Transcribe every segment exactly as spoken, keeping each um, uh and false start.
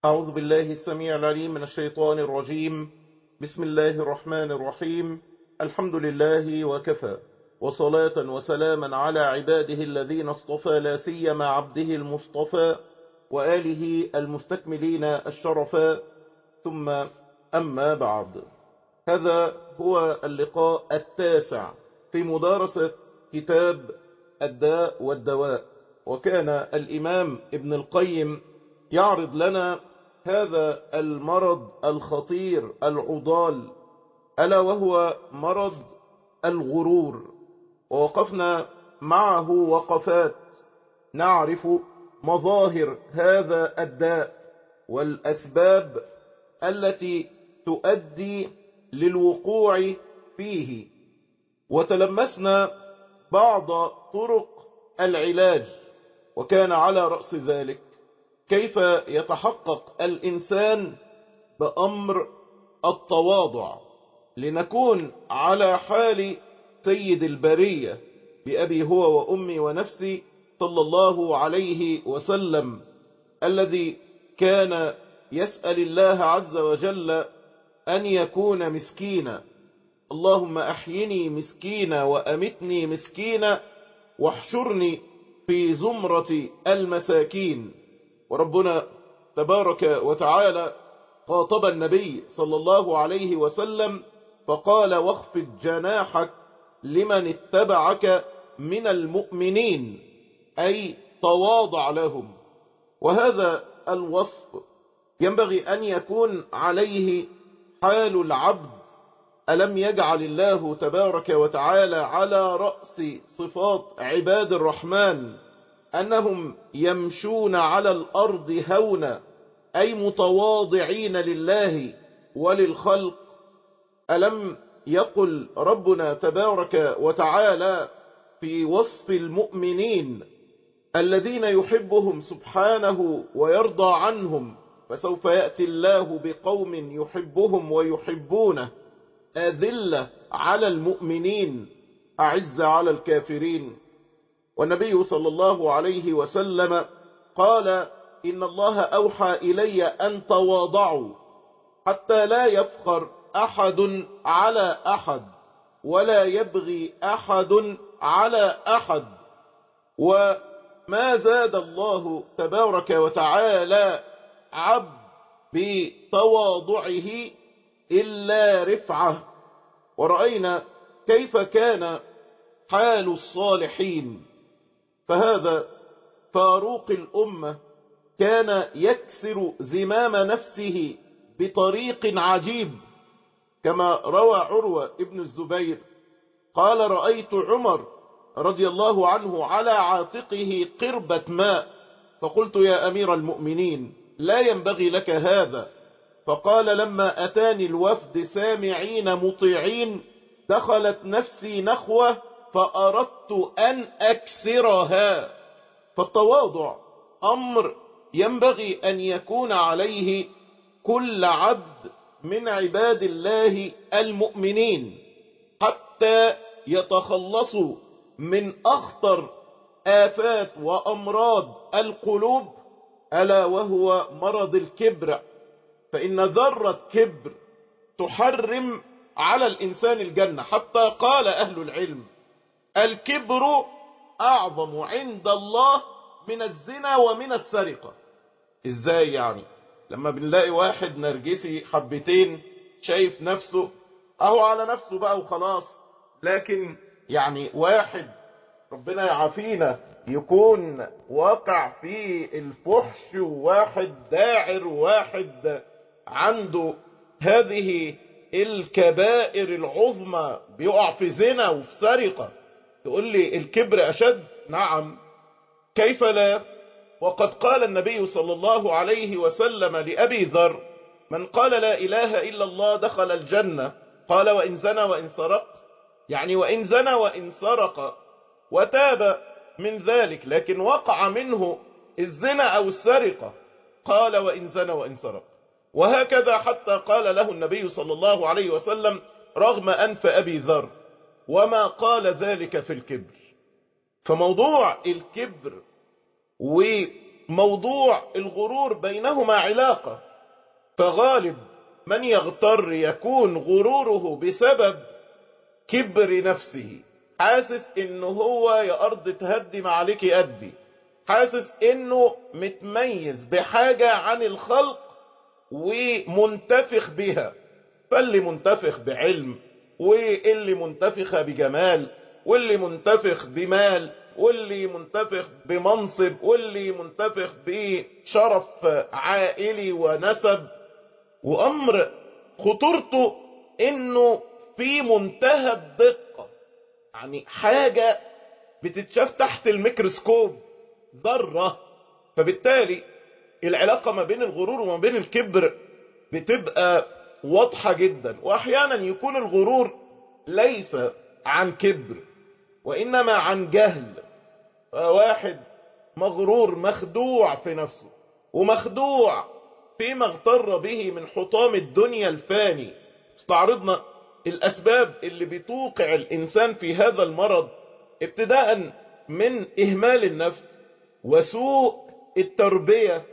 أعوذ بالله السميع العليم من الشيطان الرجيم. بسم الله الرحمن الرحيم. الحمد لله وكفى، وصلاة وسلاما على عباده الذين اصطفى، لا سيما عبده المصطفى وآله المستكملين الشرفاء، ثم أما بعد. هذا هو اللقاء التاسع في مدارسة كتاب الداء والدواء، وكان الإمام ابن القيم يعرض لنا هذا المرض الخطير العضال، ألا وهو مرض الغرور. ووقفنا معه وقفات نعرف مظاهر هذا الداء والأسباب التي تؤدي للوقوع فيه، وتلمسنا بعض طرق العلاج، وكان على رأس ذلك كيف يتحقق الإنسان بأمر التواضع، لنكون على حال سيد البرية بأبي هو وأمي ونفسي صلى الله عليه وسلم، الذي كان يسأل الله عز وجل أن يكون مسكينا. اللهم أحيني مسكينا وأمتني مسكينا واحشرني في زمرة المساكين. وربنا تبارك وتعالى خاطب النبي صلى الله عليه وسلم فقال: واخفض جناحك لمن اتبعك من المؤمنين، أي تواضع لهم. وهذا الوصف ينبغي أن يكون عليه حال العبد. ألم يجعل الله تبارك وتعالى على رأس صفات عباد الرحمن أنهم يمشون على الأرض هونا، أي متواضعين لله وللخلق؟ ألم يقل ربنا تبارك وتعالى في وصف المؤمنين الذين يحبهم سبحانه ويرضى عنهم: فسوف يأتي الله بقوم يحبهم ويحبونه أذلة على المؤمنين أعز على الكافرين. والنبي صلى الله عليه وسلم قال: إن الله أوحى إلي أن تواضعوا حتى لا يفخر أحد على أحد ولا يبغي أحد على أحد. وما زاد الله تبارك وتعالى عبد بتواضعه إلا رفعة. ورأينا كيف كان حال الصالحين، فهذا فاروق الأمة كان يكسر زمام نفسه بطريق عجيب، كما روى عروة ابن الزبير قال: رأيت عمر رضي الله عنه على عاتقه قربة ماء، فقلت: يا أمير المؤمنين، لا ينبغي لك هذا. فقال: لما أتاني الوفد سامعين مطيعين دخلت نفسي نخوة فأردت أن أكسرها. فالتواضع أمر ينبغي أن يكون عليه كل عبد من عباد الله المؤمنين، حتى يتخلصوا من أخطر آفات وأمراض القلوب، ألا وهو مرض الكبر. فإن ذرة كبر تحرم على الإنسان الجنة، حتى قال أهل العلم: الكبر أعظم عند الله من الزنا ومن السرقة. إزاي يعني؟ لما بنلاقي واحد نرجسي حبتين شايف نفسه أهو على نفسه بقى وخلاص، لكن يعني واحد ربنا يعافينا يكون واقع في الفحش، وواحد داعر، وواحد عنده هذه الكبائر العظمى بيقع في زنا وفي سرقة، تقول لي الكبر أشد؟ نعم، كيف لا؟ وقد قال النبي صلى الله عليه وسلم لأبي ذر: من قال لا إله إلا الله دخل الجنة. قال: وإن زنى وإن سرق؟ يعني وإن زنى وإن سرق وتاب من ذلك، لكن وقع منه الزنا أو السرقة. قال: وإن زنى وإن سرق. وهكذا حتى قال له النبي صلى الله عليه وسلم رغم أنف أبي ذر، وما قال ذلك في الكبر. فموضوع الكبر موضوع الغرور بينهما علاقة، فغالب من يغتر يكون غروره بسبب كبر نفسه، حاسس انه هو يا ارض تهدي ما عليك ادي، حاسس انه متميز بحاجة عن الخلق ومنتفخ بها، فاللي منتفخ بعلم، واللي منتفخ بجمال، واللي منتفخ بمال، واللي منتفخ بمنصب، واللي منتفخ بشرف عائلي ونسب. وامر خطورته انه في منتهى الدقة، يعني حاجة بتتشاف تحت الميكروسكوب، ذرة. فبالتالي العلاقة ما بين الغرور وما بين الكبر بتبقى واضحة جدا. واحيانا يكون الغرور ليس عن كبر وانما عن جهل، واحد مغرور مخدوع في نفسه ومخدوع فيما اغتر به من حطام الدنيا الفاني. استعرضنا الاسباب اللي بتوقع الانسان في هذا المرض، ابتداء من اهمال النفس وسوء التربية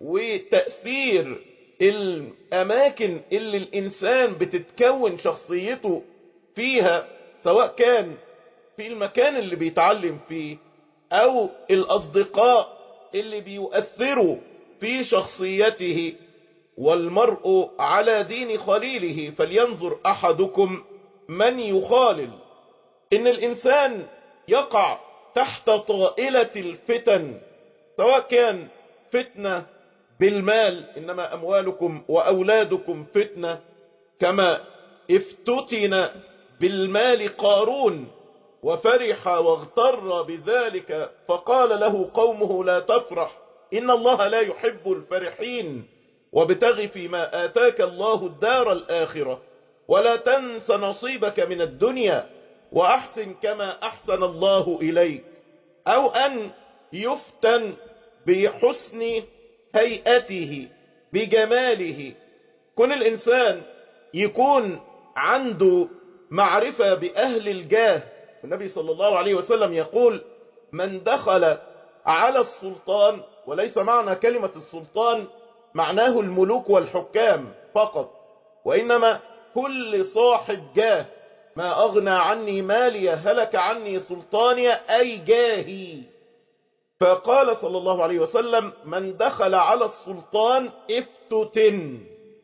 وتأثير الاماكن اللي الانسان بتتكون شخصيته فيها، سواء كان في المكان اللي بيتعلم فيه او الاصدقاء اللي بيؤثروا في شخصيته. والمرء على دين خليله فلينظر احدكم من يخالل. ان الانسان يقع تحت طائلة الفتن، سواء كان فتنة بالمال، انما اموالكم واولادكم فتنة، كما افتتن بالمال قارون وفرح واغتر بذلك فقال له قومه لا تفرح إن الله لا يحب الفرحين وابتغ فيما آتاك الله الدار الآخرة ولا تنس نصيبك من الدنيا وأحسن كما أحسن الله إليك. أو أن يفتن بحسن هيئته بجماله، كن الإنسان يكون عنده معرفة بأهل الجاه. النبي صلى الله عليه وسلم يقول من دخل على السلطان، وليس معنى كلمة السلطان معناه الملوك والحكام فقط، وإنما كل صاحب جاه، ما أغنى عني مالي هلك عني سلطاني أي جاهي. فقال صلى الله عليه وسلم من دخل على السلطان افتتن،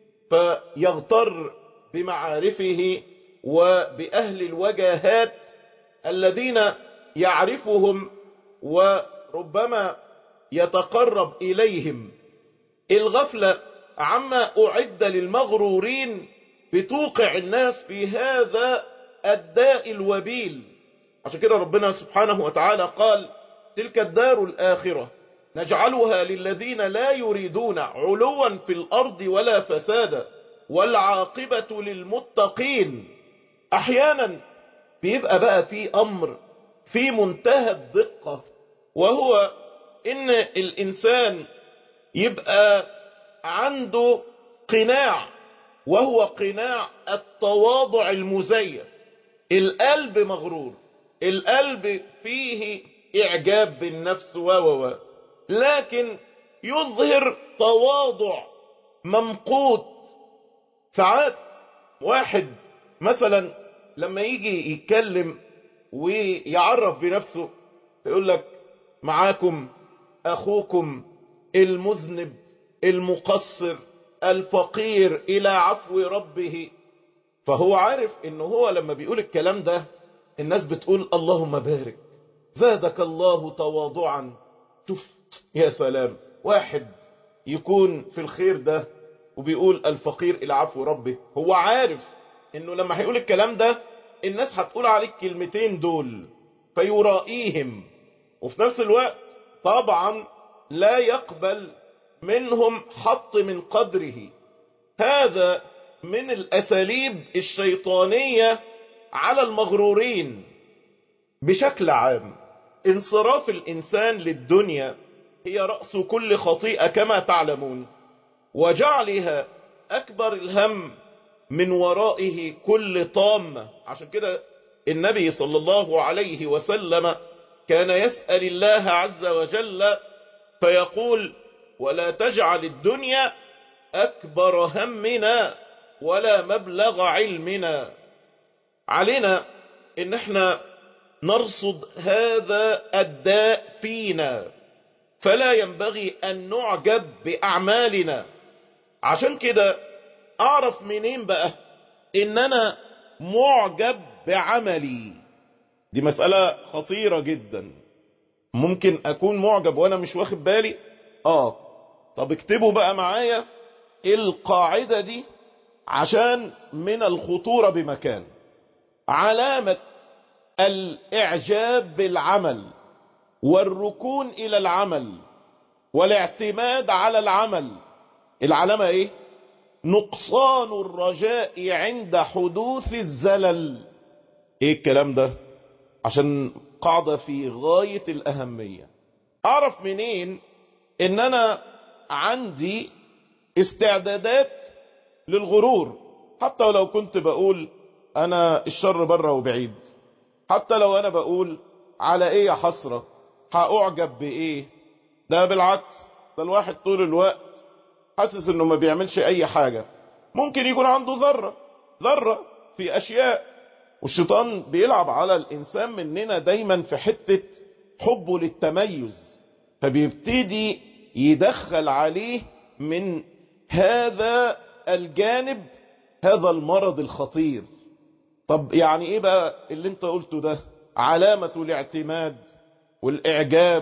فيغتر بمعارفه وبأهل الوجاهات الذين يعرفهم وربما يتقرب إليهم. الغفلة عما أعد للمغرورين بتوقع الناس في هذا الداء الوبيل. عشان كده ربنا سبحانه وتعالى قال تلك الدار الآخرة نجعلها للذين لا يريدون علوا في الأرض ولا فسادا والعاقبة للمتقين. أحيانا بيبقى بقى في أمر في منتهى الدقة، وهو إن الإنسان يبقى عنده قناع، وهو قناع التواضع المزيف. القلب مغرور، القلب فيه إعجاب بالنفس و و لكن يظهر تواضع ممقوت. ساعات واحد مثلا لما يجي يتكلم ويعرف بنفسه يقول لك معاكم أخوكم المذنب المقصر الفقير إلى عفو ربه، فهو عارف إنه هو لما بيقول الكلام ده الناس بتقول اللهم بارك زادك الله تواضعا. شوف يا سلام، واحد يكون في الخير ده وبيقول الفقير إلى عفو ربه، هو عارف إنه لما هيقول الكلام ده الناس هتقول عليك كلمتين دول فيرائيهم، وفي نفس الوقت طبعا لا يقبل منهم حط من قدره. هذا من الأساليب الشيطانية على المغرورين بشكل عام. انصراف الإنسان للدنيا هي رأس كل خطيئة كما تعلمون، وجعلها أكبر الهم من ورائه كل طامة. عشان كده النبي صلى الله عليه وسلم كان يسأل الله عز وجل فيقول ولا تجعل الدنيا أكبر همنا ولا مبلغ علمنا. علينا إن احنا نرصد هذا الداء فينا، فلا ينبغي أن نعجب بأعمالنا. عشان كده أعرف منين بقى إن أنا معجب بعملي؟ دي مسألة خطيرة جدا. ممكن أكون معجب وأنا مش واخد بالي. آه طب اكتبوا بقى معايا القاعدة دي عشان من الخطورة بمكان. علامة الإعجاب بالعمل والركون إلى العمل والاعتماد على العمل، العلامة إيه؟ نقصان الرجاء عند حدوث الزلل. إيه الكلام ده؟ عشان قاعدة في غاية الأهمية. أعرف منين إن أنا عندي استعدادات للغرور؟ حتى لو كنت بقول أنا الشر بره وبعيد، حتى لو أنا بقول على إيه يا حسرة، هأعجب بإيه؟ ده بالعكس، ده الواحد طول الوقت حاسس إنه ما بيعملش أي حاجة. ممكن يكون عنده ذرة ذرة في أشياء، والشيطان بيلعب على الإنسان مننا دايما في حتة حبه للتميز، فبيبتدي يدخل عليه من هذا الجانب هذا المرض الخطير. طب يعني ايه بقى اللي انت قلته ده؟ علامة الاعتماد والاعجاب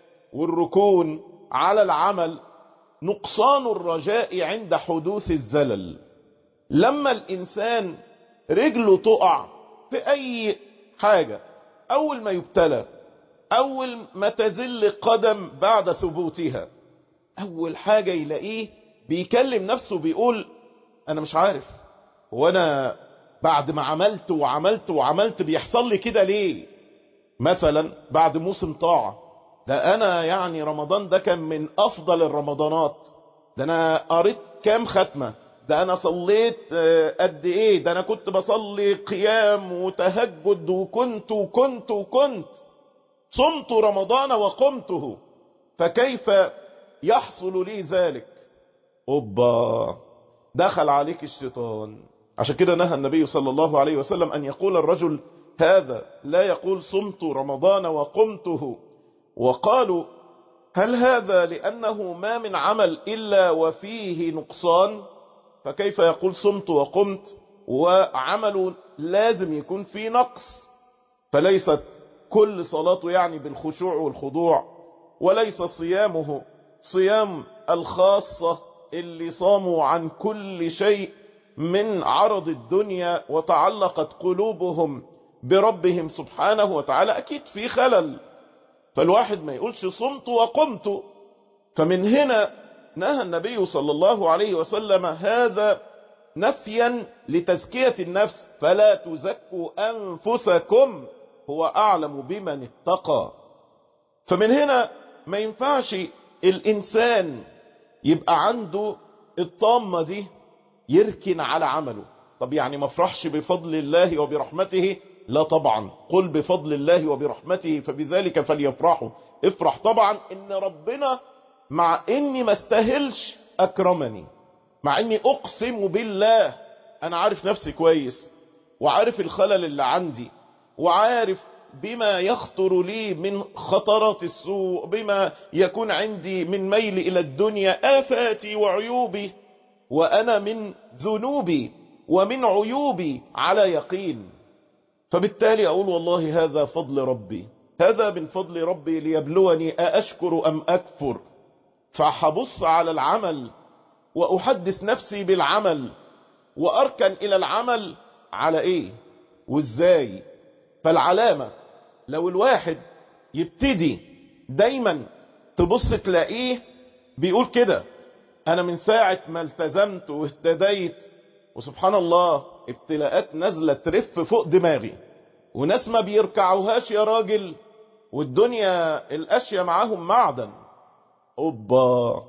والركون على العمل نقصان الرجاء عند حدوث الزلل. لما الانسان رجله تقع في اي حاجة، اول ما يبتلى، اول ما تزل قدم بعد ثبوتها، اول حاجة يلاقيه بيكلم نفسه بيقول انا مش عارف، وانا بعد ما عملت وعملت وعملت بيحصل لي كده ليه؟ مثلا بعد موسم طاعة، ده انا يعني رمضان ده كان من افضل الرمضانات، ده انا قريت كام ختمة، ده انا صليت قد ايه، ده انا كنت بصلي قيام وتهجد وكنت وكنت وكنت صمت رمضان وقمته، فكيف يحصل لي ذلك؟ اوبا، دخل عليك الشيطان. عشان كده نهى النبي صلى الله عليه وسلم أن يقول الرجل هذا، لا يقول صمت رمضان وقمته. وقالوا هل هذا لأنه ما من عمل إلا وفيه نقصان؟ فكيف يقول صمت وقمت وعمل لازم يكون فيه نقص؟ فليست كل صلاته يعني بالخشوع والخضوع، وليس صيامه صيام الخاصة اللي صاموا عن كل شيء من عرض الدنيا وتعلقت قلوبهم بربهم سبحانه وتعالى. أكيد في خلل، فالواحد ما يقولش صمت وقمت. فمن هنا نهى النبي صلى الله عليه وسلم هذا نفيا لتزكية النفس، فلا تزكوا أنفسكم هو أعلم بمن اتقى. فمن هنا ما ينفعش الإنسان يبقى عنده الطامة دي يركن على عمله. طب يعني ما افرحش بفضل الله وبرحمته؟ لا طبعا، قل بفضل الله وبرحمته فبذلك فليفرحوا. افرح طبعا ان ربنا مع اني ما استاهلش اكرمني، مع اني اقسم بالله انا عارف نفسي كويس وعارف الخلل اللي عندي وعارف بما يخطر لي من خطرات السوء، بما يكون عندي من ميل إلى الدنيا، آفاتي وعيوبي، وأنا من ذنوبي ومن عيوبي على يقين. فبالتالي أقول والله هذا فضل ربي، هذا من فضل ربي ليبلوني أأشكر أم أكفر. فحبص على العمل وأحدث نفسي بالعمل وأركن إلى العمل على إيه وإزاي. فالعلامة لو الواحد يبتدي دايما تبص تلاقيه بيقول كده انا من ساعة ما التزمت واهتديت، وسبحان الله ابتلاءات نازلة ترف فوق دماغي وناس ما بيركعوهاش يا راجل، والدنيا الاشياء معاهم معدن. اوبا،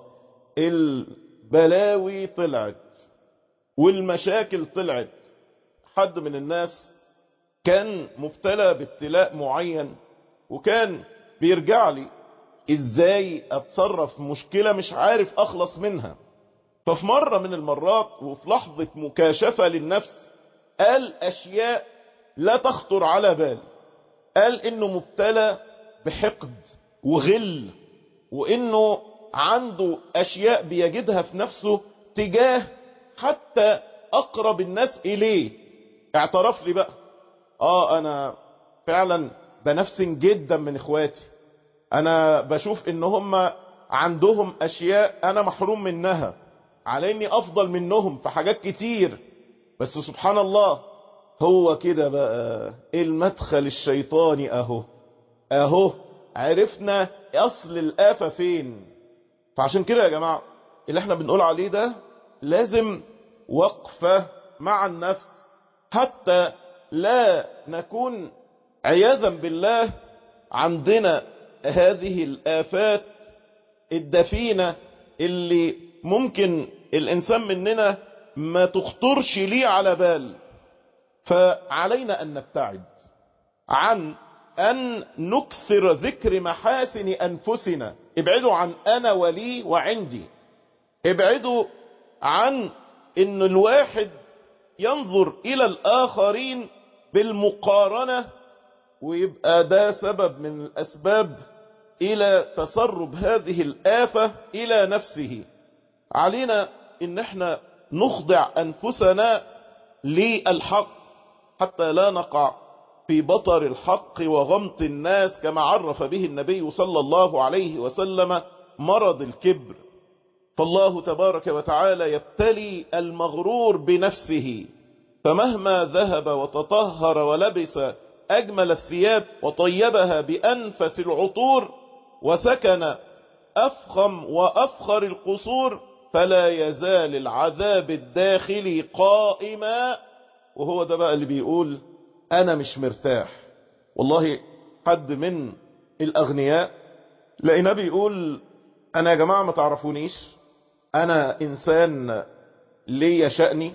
البلاوي طلعت والمشاكل طلعت. حد من الناس كان مبتلى بابتلاء معين وكان بيرجع لي ازاي اتصرف في مشكلة مش عارف اخلص منها. ففي مرة من المرات وفي لحظة مكاشفة للنفس قال اشياء لا تخطر على بال. قال انه مبتلى بحقد وغل، وانه عنده اشياء بيجدها في نفسه تجاه حتى اقرب الناس اليه. اعترف لي بقى، اه انا فعلا بنفسن جدا من اخواتي، انا بشوف ان هم عندهم اشياء انا محروم منها، على اني افضل منهم في حاجات كتير، بس سبحان الله هو كده بقى المدخل الشيطاني. اهو اهو عرفنا اصل الآفة فين. فعشان كده يا جماعة اللي احنا بنقول عليه ده لازم وقفة مع النفس، حتى لا نكون عياذا بالله عندنا هذه الآفات الدفينة اللي ممكن الإنسان مننا ما تخطرش ليه على بال. فعلينا أن نبتعد عن أن نكثر ذكر محاسن أنفسنا. ابعدوا عن أنا ولي وعندي. ابعدوا عن أن الواحد ينظر إلى الآخرين بالمقارنة، ويبقى ده سبب من الأسباب إلى تسرب هذه الآفة إلى نفسه. علينا أن احنا نخضع أنفسنا للحق حتى لا نقع في بطر الحق وغمط الناس، كما عرف به النبي صلى الله عليه وسلم مرض الكبر. فالله تبارك وتعالى يبتلي المغرور بنفسه، فمهما ذهب وتطهر ولبس أجمل الثياب وطيبها بأنفس العطور وسكن أفخم وأفخر القصور، فلا يزال العذاب الداخلي قائما. وهو ده بقى اللي بيقول أنا مش مرتاح. والله حد من الأغنياء لقينا بيقول أنا يا جماعة ما تعرفونيش، أنا إنسان ليا شأني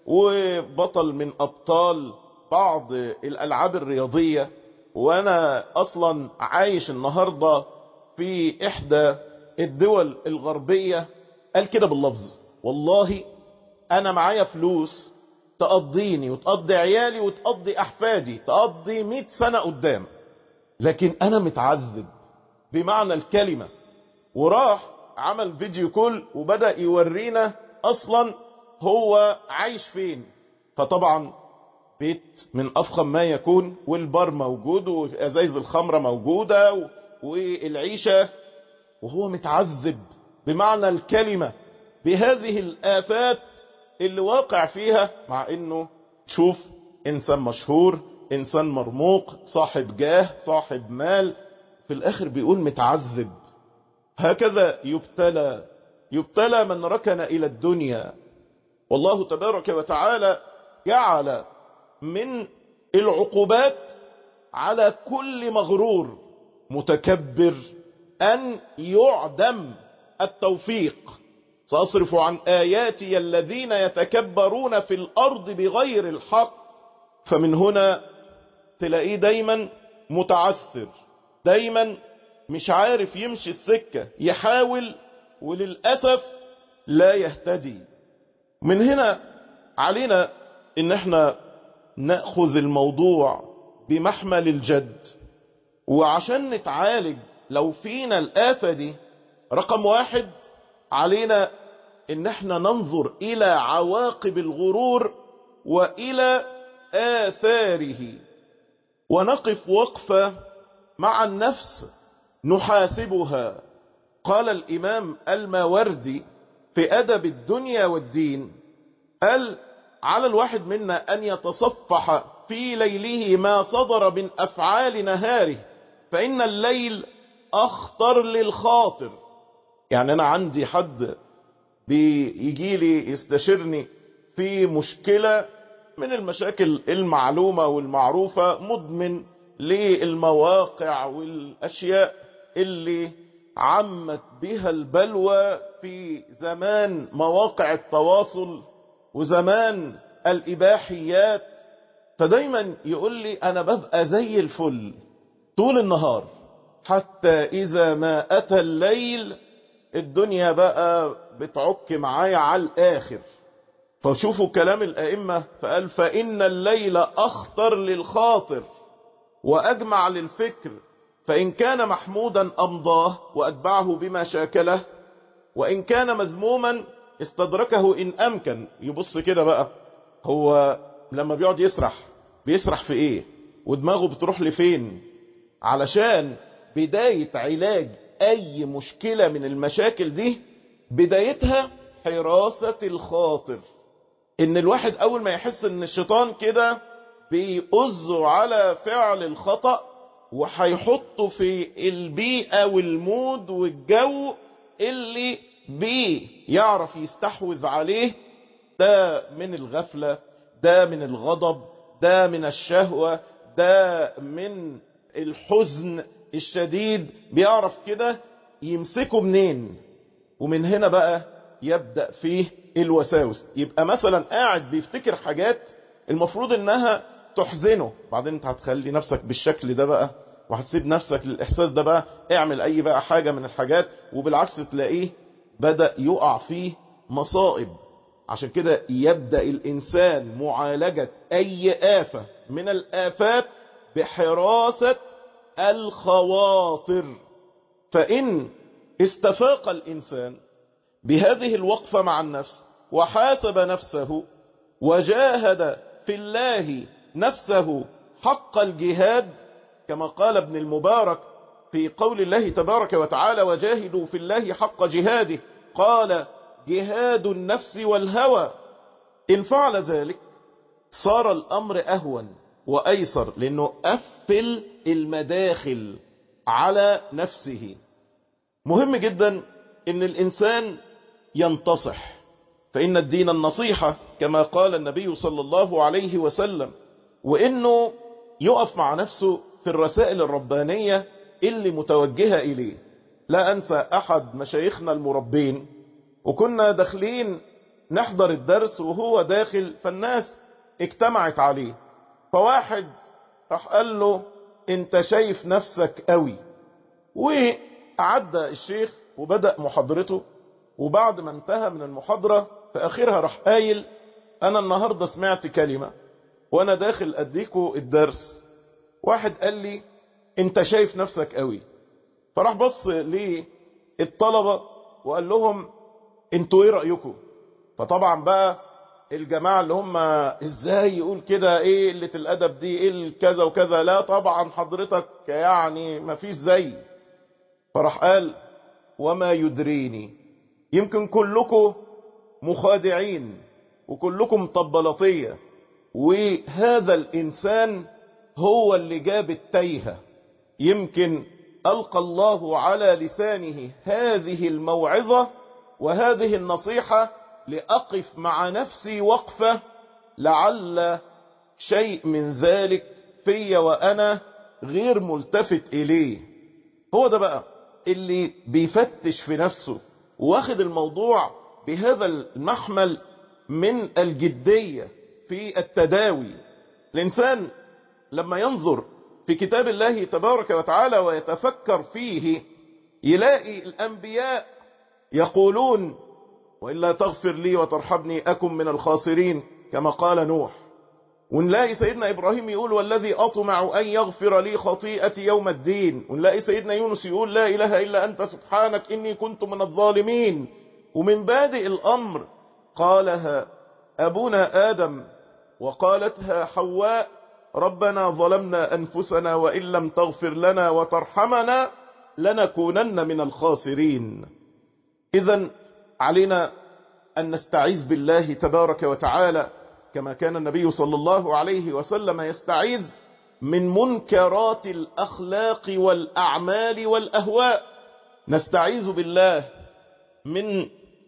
وبطل من أبطال بعض الألعاب الرياضية، وأنا أصلا عايش النهاردة في إحدى الدول الغربية. قال كده باللفظ، والله أنا معايا فلوس تقضيني وتقضي عيالي وتقضي أحفادي، تقضي مئة سنة قدام، لكن أنا متعذب بمعنى الكلمة. وراح عمل فيديو كول وبدأ يورينا أصلا هو عايش فين. فطبعا بيت من أفخم ما يكون، والبار موجود وأزايز الخمرة موجودة والعيشة، وهو متعذب بمعنى الكلمة بهذه الآفات اللي واقع فيها، مع انه تشوف انسان مشهور، انسان مرموق، صاحب جاه، صاحب مال، في الاخر بيقول متعذب. هكذا يبتلى يبتلى من ركن الى الدنيا. والله تبارك وتعالى جعل من العقوبات على كل مغرور متكبر ان يعدم التوفيق. سأصرف عن آياتي الذين يتكبرون في الأرض بغير الحق. فمن هنا تلاقيه دايما متعثر، دايما مش عارف يمشي السكة، يحاول وللأسف لا يهتدي. من هنا علينا ان احنا نأخذ الموضوع بمحمل الجد، وعشان نتعالج لو فينا الآفة دي، رقم واحد علينا ان احنا ننظر الى عواقب الغرور والى آثاره، ونقف وقفة مع النفس نحاسبها. قال الامام الماوردي في ادب الدنيا والدين، قال على الواحد منا ان يتصفح في ليله ما صدر من افعال نهاره، فان الليل اخطر للخاطر. يعني انا عندي حد بيجي لي يستشيرني في مشكلة من المشاكل المعلومة والمعروفة، مدمن للمواقع والاشياء اللي عمت بها البلوى في زمان مواقع التواصل وزمان الاباحيات. فدايما يقول لي انا ببقى زي الفل طول النهار، حتى إذا ما أتى الليل الدنيا بقى بتعك معايا على الآخر. فشوفوا كلام الأئمة، فقال فإن الليل أخطر للخاطر وأجمع للفكر، فإن كان محمودا أمضاه وأتبعه بما شاكله، وإن كان مذموما استدركه إن أمكن. يبص كده بقى، هو لما بيقعد يسرح بيسرح في إيه ودماغه بتروح لفين؟ علشان بداية علاج أي مشكلة من المشاكل دي بدايتها حراسة الخاطر. إن الواحد أول ما يحس إن الشيطان كده بيؤذه على فعل الخطأ وهيحطه في البيئة والمود والجو اللي بيعرف يستحوذ عليه، ده من الغفلة، ده من الغضب، ده من الشهوة، ده من الحزن الشديد، بيعرف كده يمسكه منين. ومن هنا بقى يبدأ فيه الوساوس. يبقى مثلا قاعد بيفتكر حاجات المفروض انها تحزنه، بعدين انت هتخلي نفسك بالشكل ده بقى وهتسيب نفسك للإحساس ده بقى، اعمل اي بقى حاجة من الحاجات، وبالعكس تلاقيه بدأ يقع فيه مصائب. عشان كده يبدأ الإنسان معالجة أي آفة من الآفات بحراسة الخواطر. فإن استفاق الإنسان بهذه الوقفة مع النفس وحاسب نفسه وجاهد في الله نفسه حق الجهاد، كما قال ابن المبارك في قول الله تبارك وتعالى وجاهدوا في الله حق جهاده، قال جهاد النفس والهوى. إن فعل ذلك صار الأمر أهون وأيسر، لأنه قفل المداخل على نفسه. مهم جدا إن الإنسان ينتصح، فإن الدين النصيحة كما قال النبي صلى الله عليه وسلم، وإنه يقف مع نفسه في الرسائل الربانية اللي متوجهة إليه. لا أنسى أحد مشايخنا المربين، وكنا داخلين نحضر الدرس وهو داخل، فالناس اجتمعت عليه، فواحد راح قال له انت شايف نفسك قوي. وعدى الشيخ وبدأ محاضرته، وبعد ما انتهى من المحاضرة في آخرها راح قايل أنا النهاردة سمعت كلمة وأنا داخل أديكوا الدرس، واحد قال لي انت شايف نفسك قوي. فراح بص للطلبة وقال لهم انتوا ايه رأيكم؟ فطبعا بقى الجماعة اللي هم ازاي يقول كده، ايه قلة الادب دي، ايه الكذا وكذا، لا طبعا حضرتك يعني ما فيش زي. فراح قال وما يدريني، يمكن كلكم مخادعين وكلكم مطبلطية، وهذا الانسان هو اللي جاب التيهة. يمكن ألقى الله على لسانه هذه الموعظة وهذه النصيحة لأقف مع نفسي وقفة، لعل شيء من ذلك في وأنا غير ملتفت إليه. هو ده بقى اللي بيفتش في نفسه واخد الموضوع بهذا المحمل من الجدية في التداوي. الإنسان لما ينظر في كتاب الله تبارك وتعالى ويتفكر فيه يلاقي الأنبياء يقولون وإلا تغفر لي وترحمني أكن من الخاسرين كما قال نوح. ونلاقي سيدنا إبراهيم يقول والذي أطمع أن يغفر لي خطيئتي يوم الدين. ونلاقي سيدنا يونس يقول لا إله إلا أنت سبحانك إني كنت من الظالمين. ومن بادئ الأمر قالها أبونا آدم وقالتها حواء ربنا ظلمنا أنفسنا وإن لم تغفر لنا وترحمنا لنكونن من الخاسرين. إذن علينا أن نستعيذ بالله تبارك وتعالى كما كان النبي صلى الله عليه وسلم يستعيذ من منكرات الأخلاق والأعمال والأهواء. نستعيذ بالله من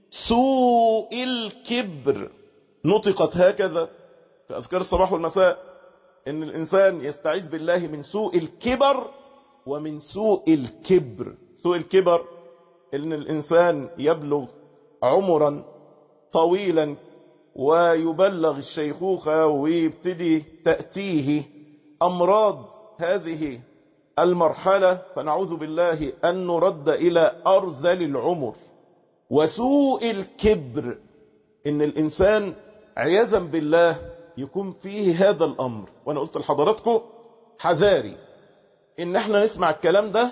سوء الكبر، نطقت هكذا في أذكار الصباح والمساء، إن الإنسان يستعيذ بالله من سوء الكبر ومن سوء الكبر. سوء الكبر إن الإنسان يبلغ عمرا طويلا ويبلغ الشيخوخة ويبتدي تأتيه أمراض هذه المرحلة، فنعوذ بالله أن نرد إلى أرذل العمر وسوء الكبر، إن الإنسان عياذا بالله يكون فيه هذا الأمر. وأنا قلت لحضراتكم حذاري إن احنا نسمع الكلام ده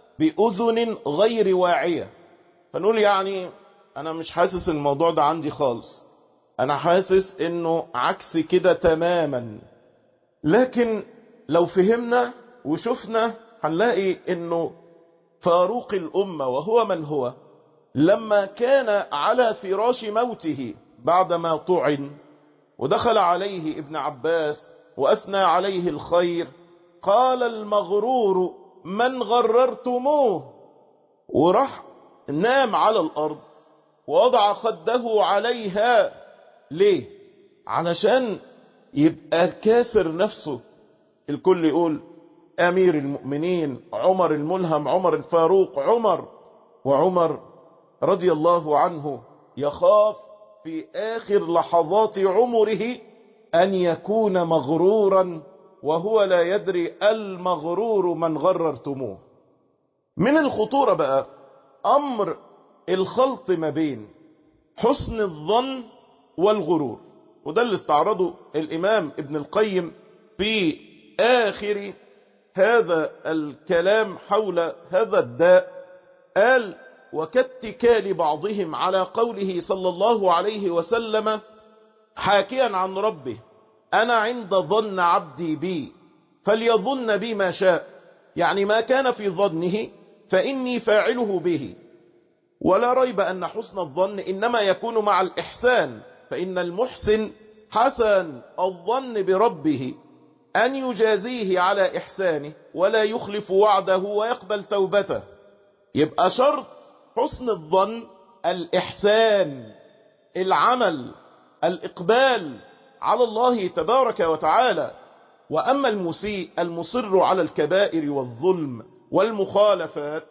بأذن غير واعية، فنقول يعني أنا مش حاسس الموضوع ده عندي خالص، أنا حاسس إنه عكس كده تماما. لكن لو فهمنا وشفنا هنلاقي إنه فاروق الأمة وهو من هو، لما كان على فراش موته بعدما طعن ودخل عليه ابن عباس وأثنى عليه الخير، قال المغرور من غررتموه، وراح نام على الأرض ووضع خده عليها. ليه؟ علشان يبقى كاسر نفسه. الكل يقول أمير المؤمنين عمر الملهم، عمر الفاروق، عمر. وعمر رضي الله عنه يخاف في آخر لحظات عمره أن يكون مغرورا وهو لا يدري المغرور من غررتموه. من الخطورة بقى أمر الخلط ما بين حسن الظن والغرور، وده اللي استعرضه الإمام ابن القيم في آخر هذا الكلام حول هذا الداء. قال وكاتكال بعضهم على قوله صلى الله عليه وسلم حاكيا عن ربه أنا عند ظن عبدي بي فليظن بي ما شاء، يعني ما كان في ظنه فإني فاعله به. ولا ريب أن حسن الظن إنما يكون مع الإحسان، فإن المحسن حسن الظن بربه أن يجازيه على إحسانه ولا يخلف وعده ويقبل توبته. يبقى شرط حسن الظن الإحسان، العمل، الإقبال على الله تبارك وتعالى. وأما المسيء المصر على الكبائر والظلم والمخالفات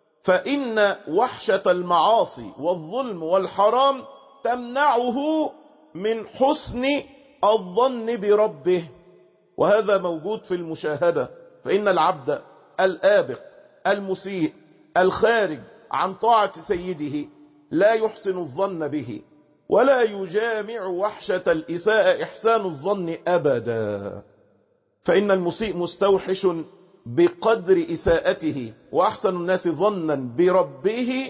فإن وحشة المعاصي والظلم والحرام تمنعه من حسن الظن بربه، وهذا موجود في المشاهدة. فإن العبد الآبق المسيء الخارج عن طاعة سيده لا يحسن الظن به ولا يجامع وحشة الإساءة إحسان الظن أبدا، فإن المسيء مستوحش بقدر إساءته، وأحسن الناس ظنا بربه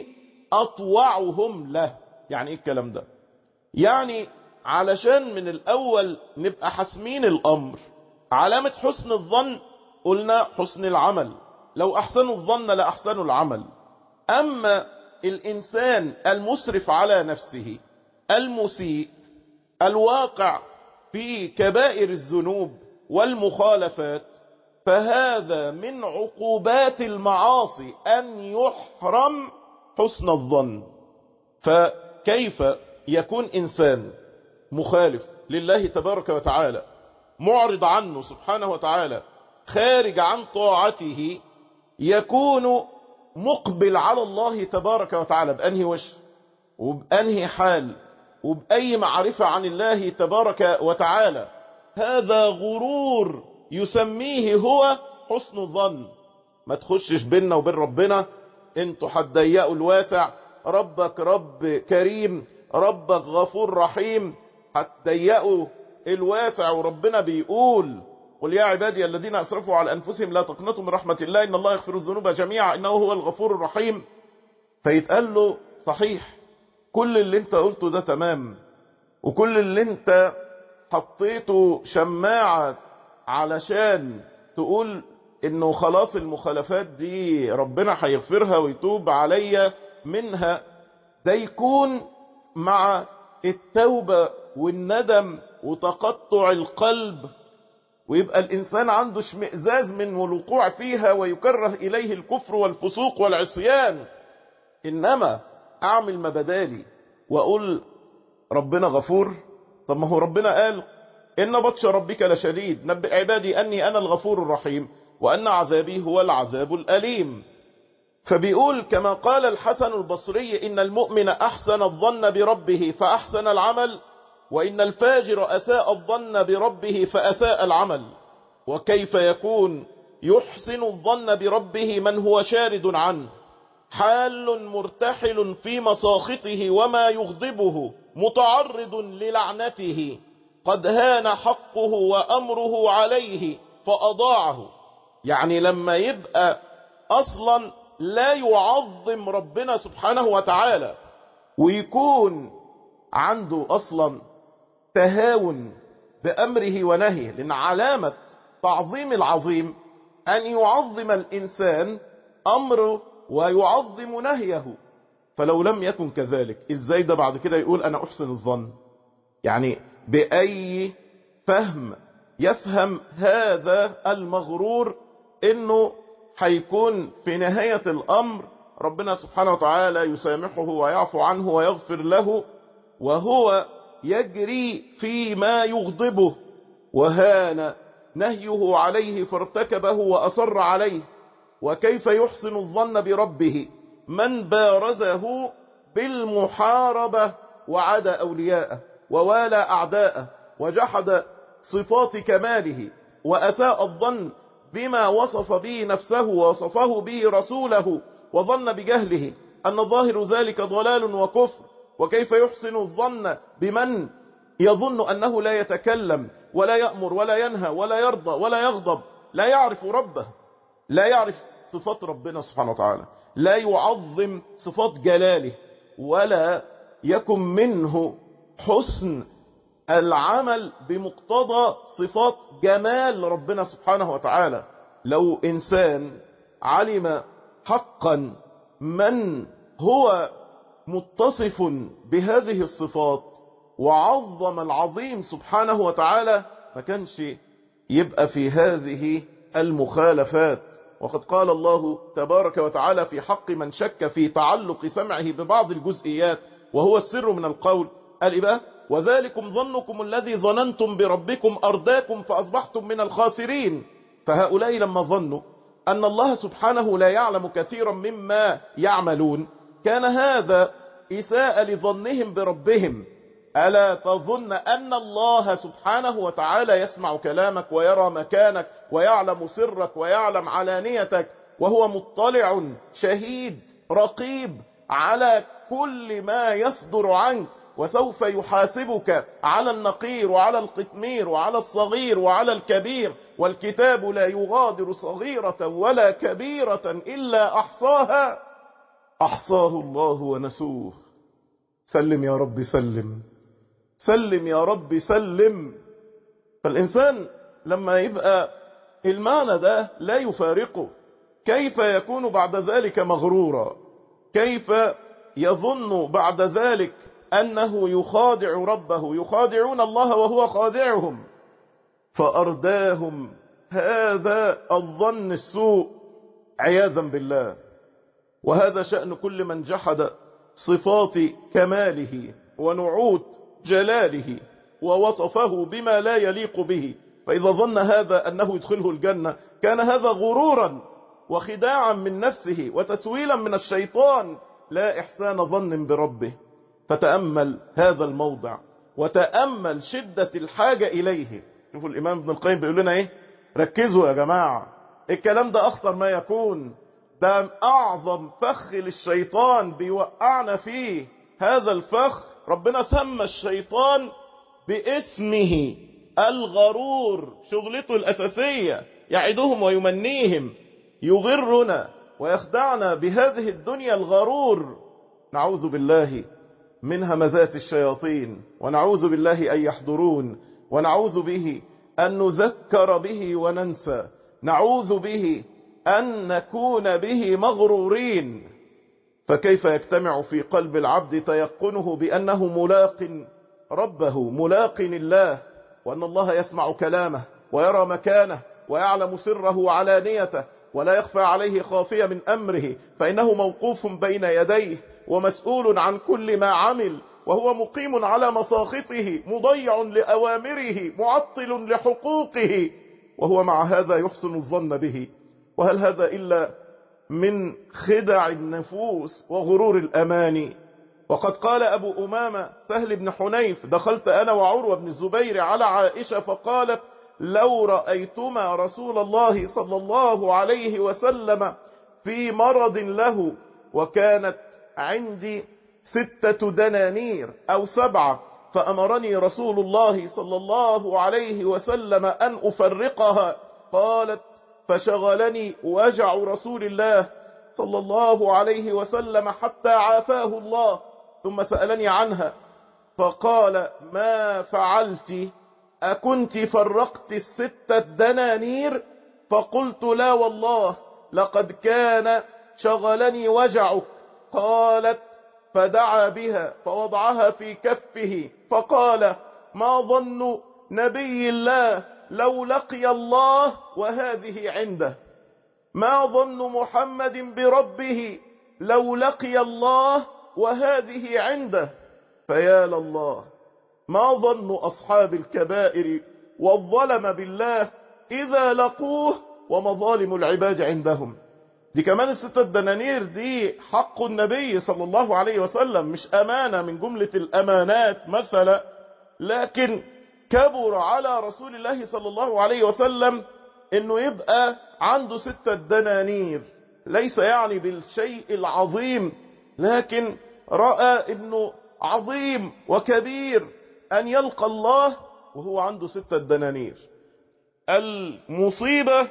أطوعهم له. يعني إيه الكلام ده؟ يعني علشان من الأول نبقى حاسمين الأمر، علامة حسن الظن قلنا حسن العمل، لو أحسنوا الظن لأحسنوا العمل. أما الإنسان المسرف على نفسه المسيء الواقع في كبائر الذنوب والمخالفات، فهذا من عقوبات المعاصي أن يحرم حسن الظن. فكيف يكون إنسان مخالف لله تبارك وتعالى، معرض عنه سبحانه وتعالى، خارج عن طاعته، يكون مقبل على الله تبارك وتعالى بأنهي وش وبأنهي حال وبأي معرفة عن الله تبارك وتعالى؟ هذا غرور يسميه هو حسن الظن. ما تخشش بيننا وبين ربنا انتوا هتضيقوا الواسع، ربك رب كريم، ربك غفور رحيم، هتضيقوا الواسع. وربنا بيقول قل يا عبادي الذين أسرفوا على أنفسهم لا تقنطوا من رحمة الله إن الله يغفر الذنوب جميعا إنه هو الغفور الرحيم. فيتقال له صحيح كل اللي انت قلته ده تمام، وكل اللي انت حطيته شماعة علشان تقول انه خلاص المخالفات دي ربنا هيغفرها ويتوب عليا منها، ده يكون مع التوبة والندم وتقطع القلب، ويبقى الإنسان عنده اشمئزاز من الوقوع فيها ويكره إليه الكفر والفسوق والعصيان. إنما أعمل ما بدالي وأقول ربنا غفور، طب ما هو ربنا قال إن بطش ربك لشديد نبئ عبادي أني أنا الغفور الرحيم وأن عذابي هو العذاب الأليم. فبيقول كما قال الحسن البصري إن المؤمن أحسن الظن بربه فأحسن العمل، وإن الفاجر أساء الظن بربه فأساء العمل. وكيف يكون يحسن الظن بربه من هو شارد عنه، حال مرتحل في مساخطه وما يغضبه، متعرض للعنته، قد هان حقه وأمره عليه فأضاعه. يعني لما يبقى أصلا لا يعظم ربنا سبحانه وتعالى، ويكون عنده أصلا تهاون بأمره ونهيه، لأن علامة تعظيم العظيم أن يعظم الإنسان أمره ويعظم نهيه. فلو لم يكن كذلك، إزاي ده بعد كده يقول أنا أحسن الظن؟ يعني بأي فهم يفهم هذا المغرور إنه هيكون في نهاية الأمر ربنا سبحانه وتعالى يسامحه ويعفو عنه ويغفر له، وهو يجري فيما يغضبه، وهان نهيه عليه فارتكبه وأصر عليه. وكيف يحسن الظن بربه من بارزه بالمحاربة وعدى أولياءه ووالى أعداءه وجحد صفات كماله وأساء الظن بما وصف به نفسه ووصفه به رسوله، وظن بجهله أن ظاهر ذلك ضلال وكفر. وكيف يحسن الظن بمن يظن أنه لا يتكلم ولا يأمر ولا ينهى ولا يرضى ولا يغضب، لا يعرف ربه، لا يعرف صفات ربنا سبحانه وتعالى، لا يعظم صفات جلاله، ولا يكن منه حسن العمل بمقتضى صفات جمال ربنا سبحانه وتعالى. لو إنسان علم حقا من هو متصف بهذه الصفات وعظم العظيم سبحانه وتعالى، ما كانش يبقى في هذه المخالفات. وقد قال الله تبارك وتعالى في حق من شك في تعلق سمعه ببعض الجزئيات وهو السر من القول، قال إيه بقى؟ وذلكم ظنكم الذي ظننتم بربكم أرداكم فأصبحتم من الخاسرين. فهؤلاء لما ظنوا أن الله سبحانه لا يعلم كثيرا مما يعملون، كان هذا إساءة لظنهم بربهم. ألا تظن أن الله سبحانه وتعالى يسمع كلامك ويرى مكانك ويعلم سرك ويعلم علانيتك، وهو مطلع شهيد رقيب على كل ما يصدر عنك، وسوف يحاسبك على النقير وعلى القتمير وعلى الصغير وعلى الكبير، والكتاب لا يغادر صغيرة ولا كبيرة إلا أحصاها أحصاه الله ونسوه. سلم يا رب سلم، سلم يا رب سلم. فالإنسان لما يبقى المعنى ده لا يفارقه، كيف يكون بعد ذلك مغرورا؟ كيف يظن بعد ذلك أنه يخادع ربه؟ يخادعون الله وهو خادعهم. فأرداهم هذا الظن السوء عياذا بالله. وهذا شأن كل من جحد صفات كماله ونعوت جلاله ووصفه بما لا يليق به. فإذا ظن هذا أنه يدخله الجنة، كان هذا غرورا وخداعا من نفسه وتسويلا من الشيطان، لا إحسان ظن بربه. فتأمل هذا الموضع وتأمل شدة الحاجة إليه. شوفوا الإمام ابن القيم بيقول لنا إيه؟ ركزوا يا جماعة، الكلام ده أخطر ما يكون، ده أعظم فخ للشيطان بيوقعنا فيه. هذا الفخ ربنا سمى الشيطان باسمه الغرور، شغلته الأساسية يعدهم ويمنيهم، يغرنا ويخدعنا بهذه الدنيا الغرور. نعوذ بالله من همزات الشياطين، ونعوذ بالله أن يحضرون، ونعوذ به أن نذكر به وننسى، نعوذ به أن نكون به مغرورين. فكيف يجتمع في قلب العبد تيقنه بأنه ملاق ربه، ملاق الله، وأن الله يسمع كلامه ويرى مكانه ويعلم سره وعلانيته، ولا يخفى عليه خافية من أمره، فإنه موقوف بين يديه ومسؤول عن كل ما عمل، وهو مقيم على مساخطه، مضيع لأوامره، معطل لحقوقه، وهو مع هذا يحسن الظن به. وهل هذا إلا من خدع النفوس وغرور الأماني؟ وقد قال أبو أمامة سهل بن حنيف: دخلت أنا وعروة بن الزبير على عائشة فقالت: لو رأيتما رسول الله صلى الله عليه وسلم في مرض له، وكانت عندي ستة دنانير أو سبعة، فأمرني رسول الله صلى الله عليه وسلم أن أفرقها. قالت: فشغلني وجع رسول الله صلى الله عليه وسلم حتى عافاه الله، ثم سألني عنها فقال: ما فعلت؟ أكنت فرقت الستة دنانير؟ فقلت: لا والله، لقد كان شغلني وجعك. قالت: فدعا بها فوضعها في كفه فقال: ما ظن نبي الله لو لقي الله وهذه عنده؟ ما ظن محمد بربه لو لقي الله وهذه عنده؟ فيا لله، ما ظن أصحاب الكبائر والظلم بالله إذا لقوه ومظالم العباد عندهم؟ دي كمان الستة دنانير دي حق النبي صلى الله عليه وسلم، مش أمانة من جملة الأمانات مثلا، لكن كبر على رسول الله صلى الله عليه وسلم انه يبقى عنده ستة دنانير. ليس يعني بالشيء العظيم، لكن رأى انه عظيم وكبير ان يلقى الله وهو عنده ستة دنانير. المصيبة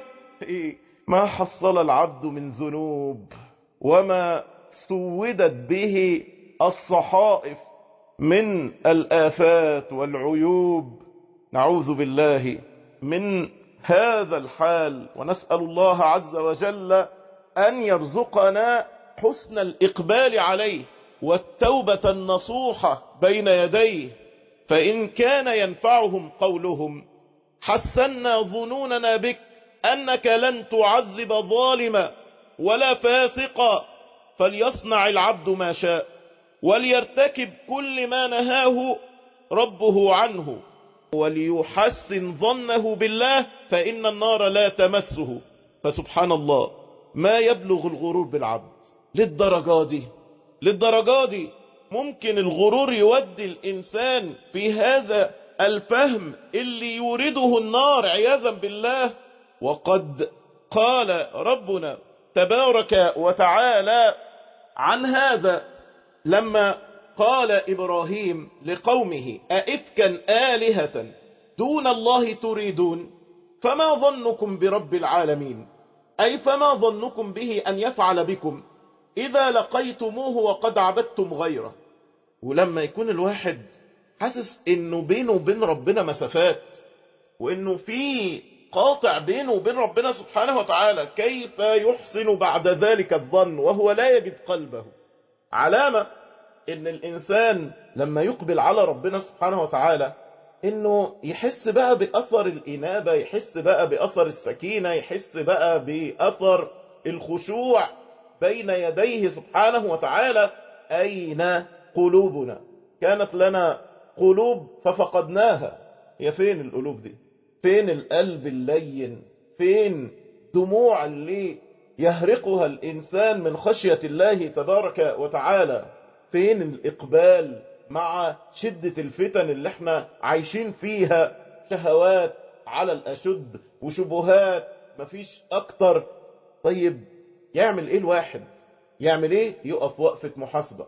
ما حصل العبد من ذنوب وما سودت به الصحائف من الآفات والعيوب. نعوذ بالله من هذا الحال، ونسأل الله عز وجل أن يرزقنا حسن الإقبال عليه والتوبة النصوحة بين يديه. فإن كان ينفعهم قولهم: حسنا ظنوننا بك أنك لن تعذب ظالما ولا فاسقا، فليصنع العبد ما شاء وليرتكب كل ما نهاه ربه عنه وليحسن ظنه بالله فإن النار لا تمسه. فسبحان الله، ما يبلغ الغرور بالعبد للدرجة دي. للدرجة دي ممكن الغرور يودي الإنسان في هذا الفهم اللي يورده النار عياذا بالله. وقد قال ربنا تبارك وتعالى عن هذا لما قال إبراهيم لقومه: أئفكا آلهة دون الله تريدون فما ظنكم برب العالمين؟ أي فما ظنكم به أن يفعل بكم إذا لقيتموه وقد عبدتم غيره. ولما يكون الواحد حاسس إنه بينه وبين ربنا مسافات، وإنه في قاطع بينه وبين ربنا سبحانه وتعالى، كيف يحسن بعد ذلك الظن وهو لا يجد قلبه؟ علامة إن الإنسان لما يقبل على ربنا سبحانه وتعالى إنه يحس بقى بأثر الإنابة، يحس بقى بأثر السكينة، يحس بقى بأثر الخشوع بين يديه سبحانه وتعالى. أين قلوبنا؟ كانت لنا قلوب ففقدناها. هي فين القلوب دي؟ فين القلب اللين؟ فين دموع اللي يهرقها الإنسان من خشية الله تبارك وتعالى؟ فين الإقبال مع شدة الفتن اللي احنا عايشين فيها؟ شهوات على الأشد وشبهات مفيش أكتر. طيب يعمل إيه الواحد؟ يعمل إيه؟ يقف وقفة محاسبة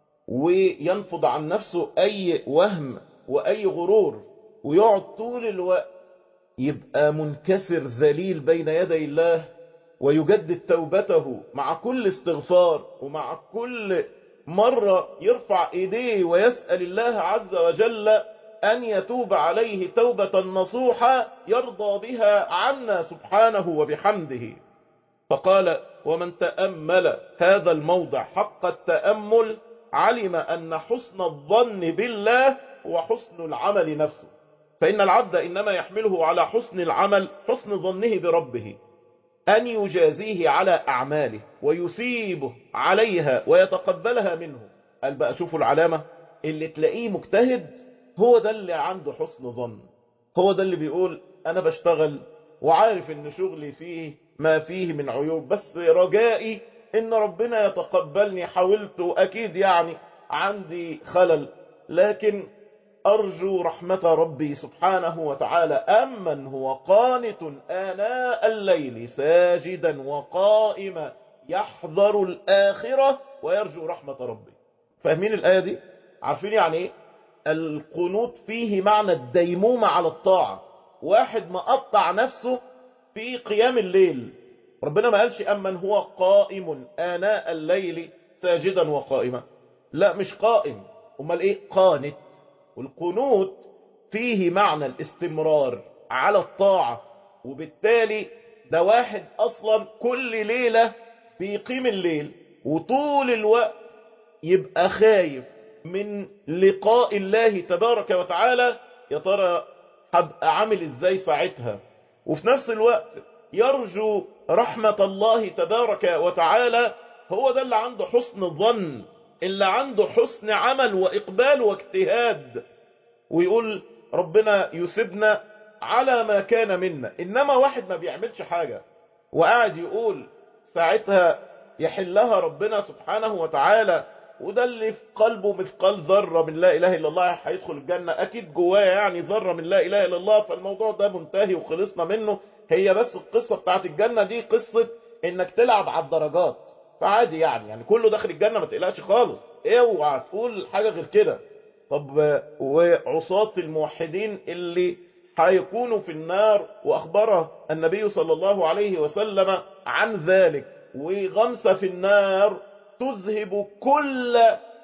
وينفض عن نفسه أي وهم وأي غرور، ويقعد طول الوقت يبقى منكسر ذليل بين يدي الله، ويجدد توبته مع كل استغفار ومع كل مرة يرفع ايديه ويسأل الله عز وجل أن يتوب عليه توبة نصوحة يرضى بها عنا سبحانه وبحمده. فقال: ومن تأمل هذا الموضع حق التأمل علم أن حسن الظن بالله وحسن العمل نفسه. فإن العبد إنما يحمله على حسن العمل حسن ظنه بربه أن يجازيه على أعماله ويثيبه عليها ويتقبلها منه. قال بقى شوفوا العلامة، اللي تلاقيه مجتهد هو ده اللي عنده حسن ظن، هو ده اللي بيقول أنا بشتغل وعارف إن شغلي فيه ما فيه من عيوب، بس رجائي إن ربنا يتقبلني، حاولت أكيد يعني عندي خلل، لكن أرجو رحمة ربي سبحانه وتعالى. أمن هو قانت آناء الليل ساجدا وقائما يحذر الآخرة ويرجو رحمة ربي. فاهمين الآية دي؟ عارفين يعني ايه القنوت؟ فيه معنى الديمومة على الطاعة، واحد مقطع نفسه في قيام الليل. ربنا ما قالش أمن هو قائم آناء الليل ساجدا وقائما، لا مش قائم، امال ايه؟ قانت. والقنوت فيه معنى الاستمرار على الطاعة، وبالتالي ده واحد اصلا كل ليلة بيقيم الليل وطول الوقت يبقى خايف من لقاء الله تبارك وتعالى، يا ترى هبقى عامل ازاي ساعتها، وفي نفس الوقت يرجو رحمة الله تبارك وتعالى. هو ده اللي عنده حسن ظن، اللي عنده حسن عمل وإقبال واجتهاد، ويقول ربنا يسيبنا على ما كان منا. إنما واحد ما بيعملش حاجة وقاعد يقول ساعتها يحلها ربنا سبحانه وتعالى، وده اللي في قلبه مثقال ذرة من لا إله إلا الله هيدخل الجنة، أكيد جواه يعني ذرة من لا إله إلا الله، فالموضوع ده منتهي وخلصنا منه. هي بس القصة بتاعت الجنة دي قصة إنك تلعب على الدرجات، فعادي يعني يعني كله داخل الجنة، ما تقلقش خالص، اوعى تقول حاجة غير كده. طب وعصاة الموحدين اللي هيكونوا في النار، وأخبره النبي صلى الله عليه وسلم عن ذلك، وغمسة في النار تذهب كل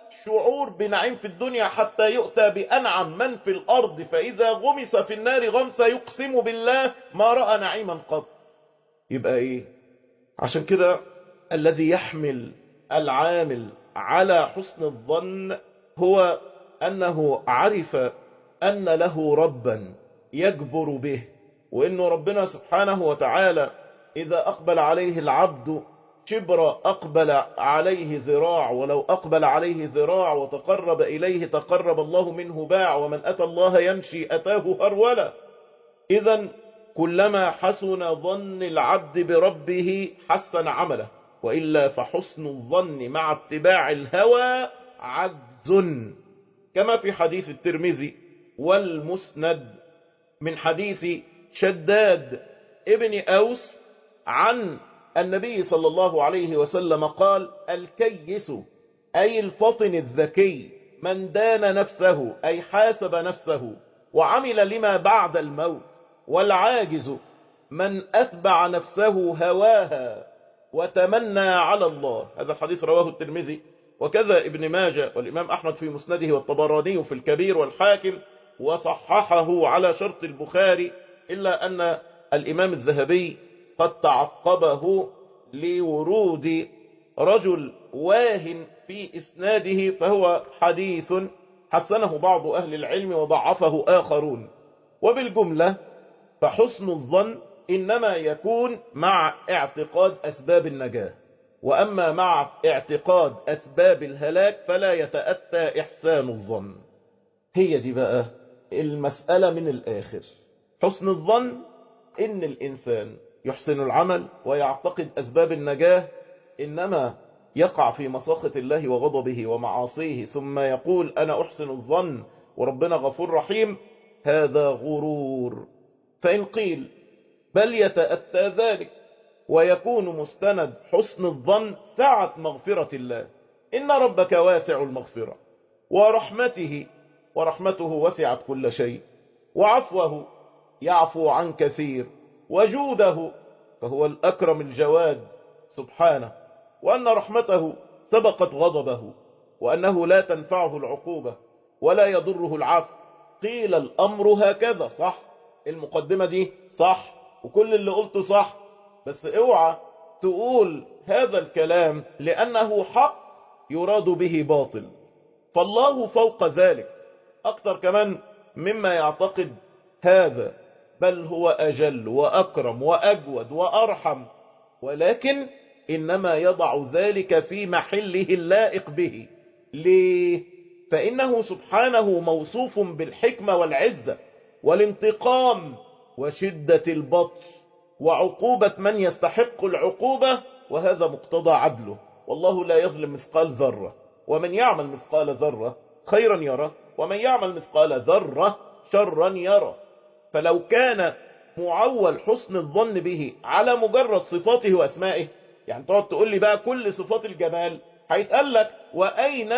شعور بنعيم في الدنيا حتى يؤتى بأنعم من في الأرض، فإذا غمس في النار غمسة يقسم بالله ما رأى نعيما قط. يبقى إيه؟ عشان كده الذي يحمل العامل على حسن الظن هو أنه عرف أن له ربا يجبر به، وأنه ربنا سبحانه وتعالى إذا أقبل عليه العبد شبر أقبل عليه ذراع، ولو أقبل عليه ذراع وتقرب إليه تقرب الله منه باع، ومن أتى الله يمشي أتاه هرولا. إذن كلما حسن ظن العبد بربه حسن عمله، وإلا فحسن الظن مع اتباع الهوى عجز، كما في حديث الترمذي والمسند من حديث شداد ابن أوس عن النبي صلى الله عليه وسلم قال: الكيس أي الفطن الذكي من دان نفسه أي حاسب نفسه وعمل لما بعد الموت، والعاجز من أتبع نفسه هواها وتمنى على الله. هذا الحديث رواه الترمذي وكذا ابن ماجه والإمام أحمد في مسنده والطبراني في الكبير والحاكم، وصححه على شرط البخاري، إلا أن الإمام الذهبي قد تعقبه لورود رجل واهن في إسناده، فهو حديث حسنه بعض أهل العلم وضعفه آخرون. وبالجملة فحسن الظن إنما يكون مع اعتقاد أسباب النجاة، وأما مع اعتقاد أسباب الهلاك فلا يتأتى إحسان الظن. هي دي بقى المسألة من الآخر. حسن الظن إن الإنسان يحسن العمل ويعتقد أسباب النجاة، إنما يقع في مساخط الله وغضبه ومعاصيه ثم يقول أنا أحسن الظن وربنا غفور رحيم، هذا غرور. فإن قيل بل يتأتى ذلك ويكون مستند حسن الظن سعة مغفرة الله، إن ربك واسع المغفرة ورحمته ورحمته وسعت كل شيء، وعفوه يعفو عن كثير، وجوده فهو الأكرم الجواد سبحانه، وأن رحمته سبقت غضبه، وأنه لا تنفعه العقوبة ولا يضره العفو. قيل الأمر هكذا، صح، المقدمة دي صح وكل اللي قلته صح، بس اوعى تقول هذا الكلام لأنه حق يراد به باطل، فالله فوق ذلك أكثر كمان مما يعتقد هذا، بل هو أجل وأكرم وأجود وأرحم، ولكن إنما يضع ذلك في محله اللائق به. ليه؟ فإنه سبحانه موصوف بالحكمة والعزة والانتقام وشدة البطش وعقوبة من يستحق العقوبة، وهذا مقتضى عدله، والله لا يظلم مثقال ذرة، ومن يعمل مثقال ذرة خيرا يره ومن يعمل مثقال ذرة شرا يره. فلو كان معول حسن الظن به على مجرد صفاته وأسمائه، يعني تقعد تقول لي بقى كل صفات الجمال، هيتقال لك وأين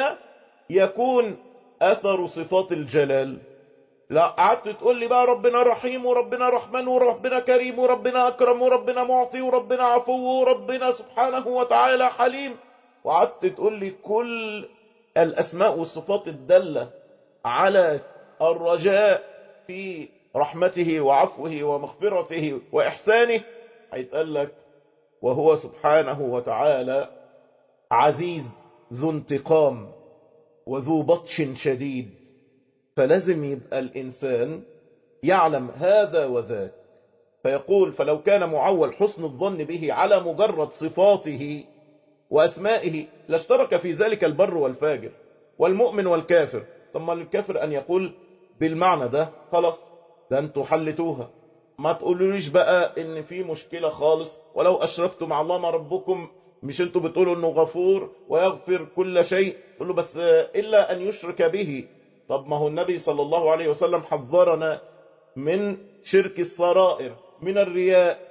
يكون أثر صفات الجلال؟ لا، قعدت تقول لي بقى ربنا رحيم وربنا رحمن وربنا كريم وربنا أكرم وربنا معطي وربنا عفو وربنا سبحانه وتعالى حليم، وقعدت تقول لي كل الأسماء والصفات الدالة على الرجاء في رحمته وعفوه ومغفرته وإحسانه، هيتقال لك وهو سبحانه وتعالى عزيز ذو انتقام وذو بطش شديد. فلازم يبقى الإنسان يعلم هذا وذاك، فيقول فلو كان معول حسن الظن به على مجرد صفاته وأسمائه لاشترك في ذلك البر والفاجر والمؤمن والكافر. ثم الكافر أن يقول بالمعنى ده خلاص، ده انتوا حلتوها، ما تقولوليش بقى ان في مشكلة خالص، ولو أشركتم مع الله ما ربكم، مش انتوا بتقولوا انه غفور ويغفر كل شيء، قولوا بس إلا أن يشرك به. طب ما هو النبي صلى الله عليه وسلم حذرنا من شرك السرائر، من الرياء،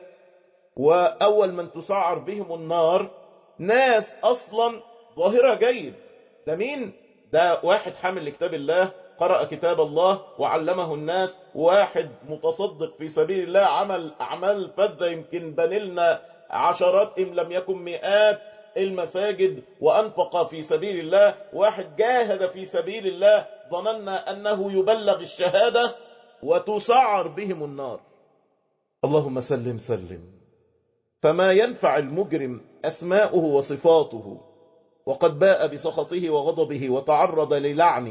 وأول من تسعر بهم النار ناس أصلا ظاهرة جيد. ده مين؟ ده واحد حامل لكتاب الله، قرأ كتاب الله وعلمه الناس، واحد متصدق في سبيل الله، عمل أعمال فذة يمكن بنلنا عشرات إن لم يكن مئات المساجد وأنفق في سبيل الله، واحد جاهد في سبيل الله ظننا أنه يبلغ الشهادة وتسعر بهم النار. اللهم سلم سلم. فما ينفع المجرم أسماؤه وصفاته، وقد باء بسخطه وغضبه وتعرض للعنه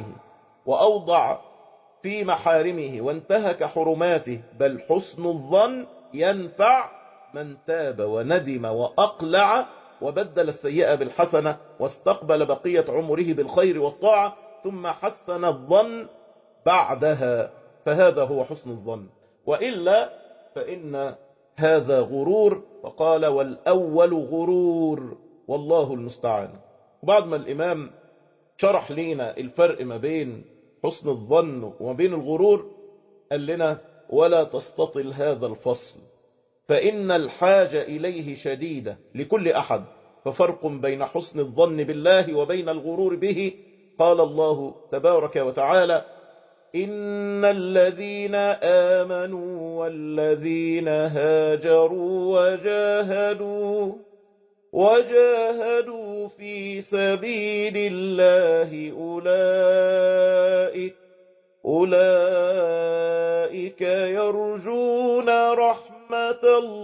وأوضع في محارمه وانتهك حرماته، بل حسن الظن ينفع من تاب وندم وأقلع وبدل السيئة بالحسنة واستقبل بقية عمره بالخير والطاعة ثم حسن الظن بعدها، فهذا هو حسن الظن. وإلا فإن هذا غرور، وقال والأول غرور والله المستعان. وبعد ما الإمام شرح لنا الفرق ما بين حسن الظن وما بين الغرور، قال لنا ولا تستطل هذا الفصل فإن الحاجة إليه شديدة لكل أحد، ففرق بين حسن الظن بالله وبين الغرور به. قال الله تبارك وتعالى إن الذين آمنوا والذين هاجروا وجاهدوا وجاهدوا في سبيل الله أولئك أولئك يرجون رحمة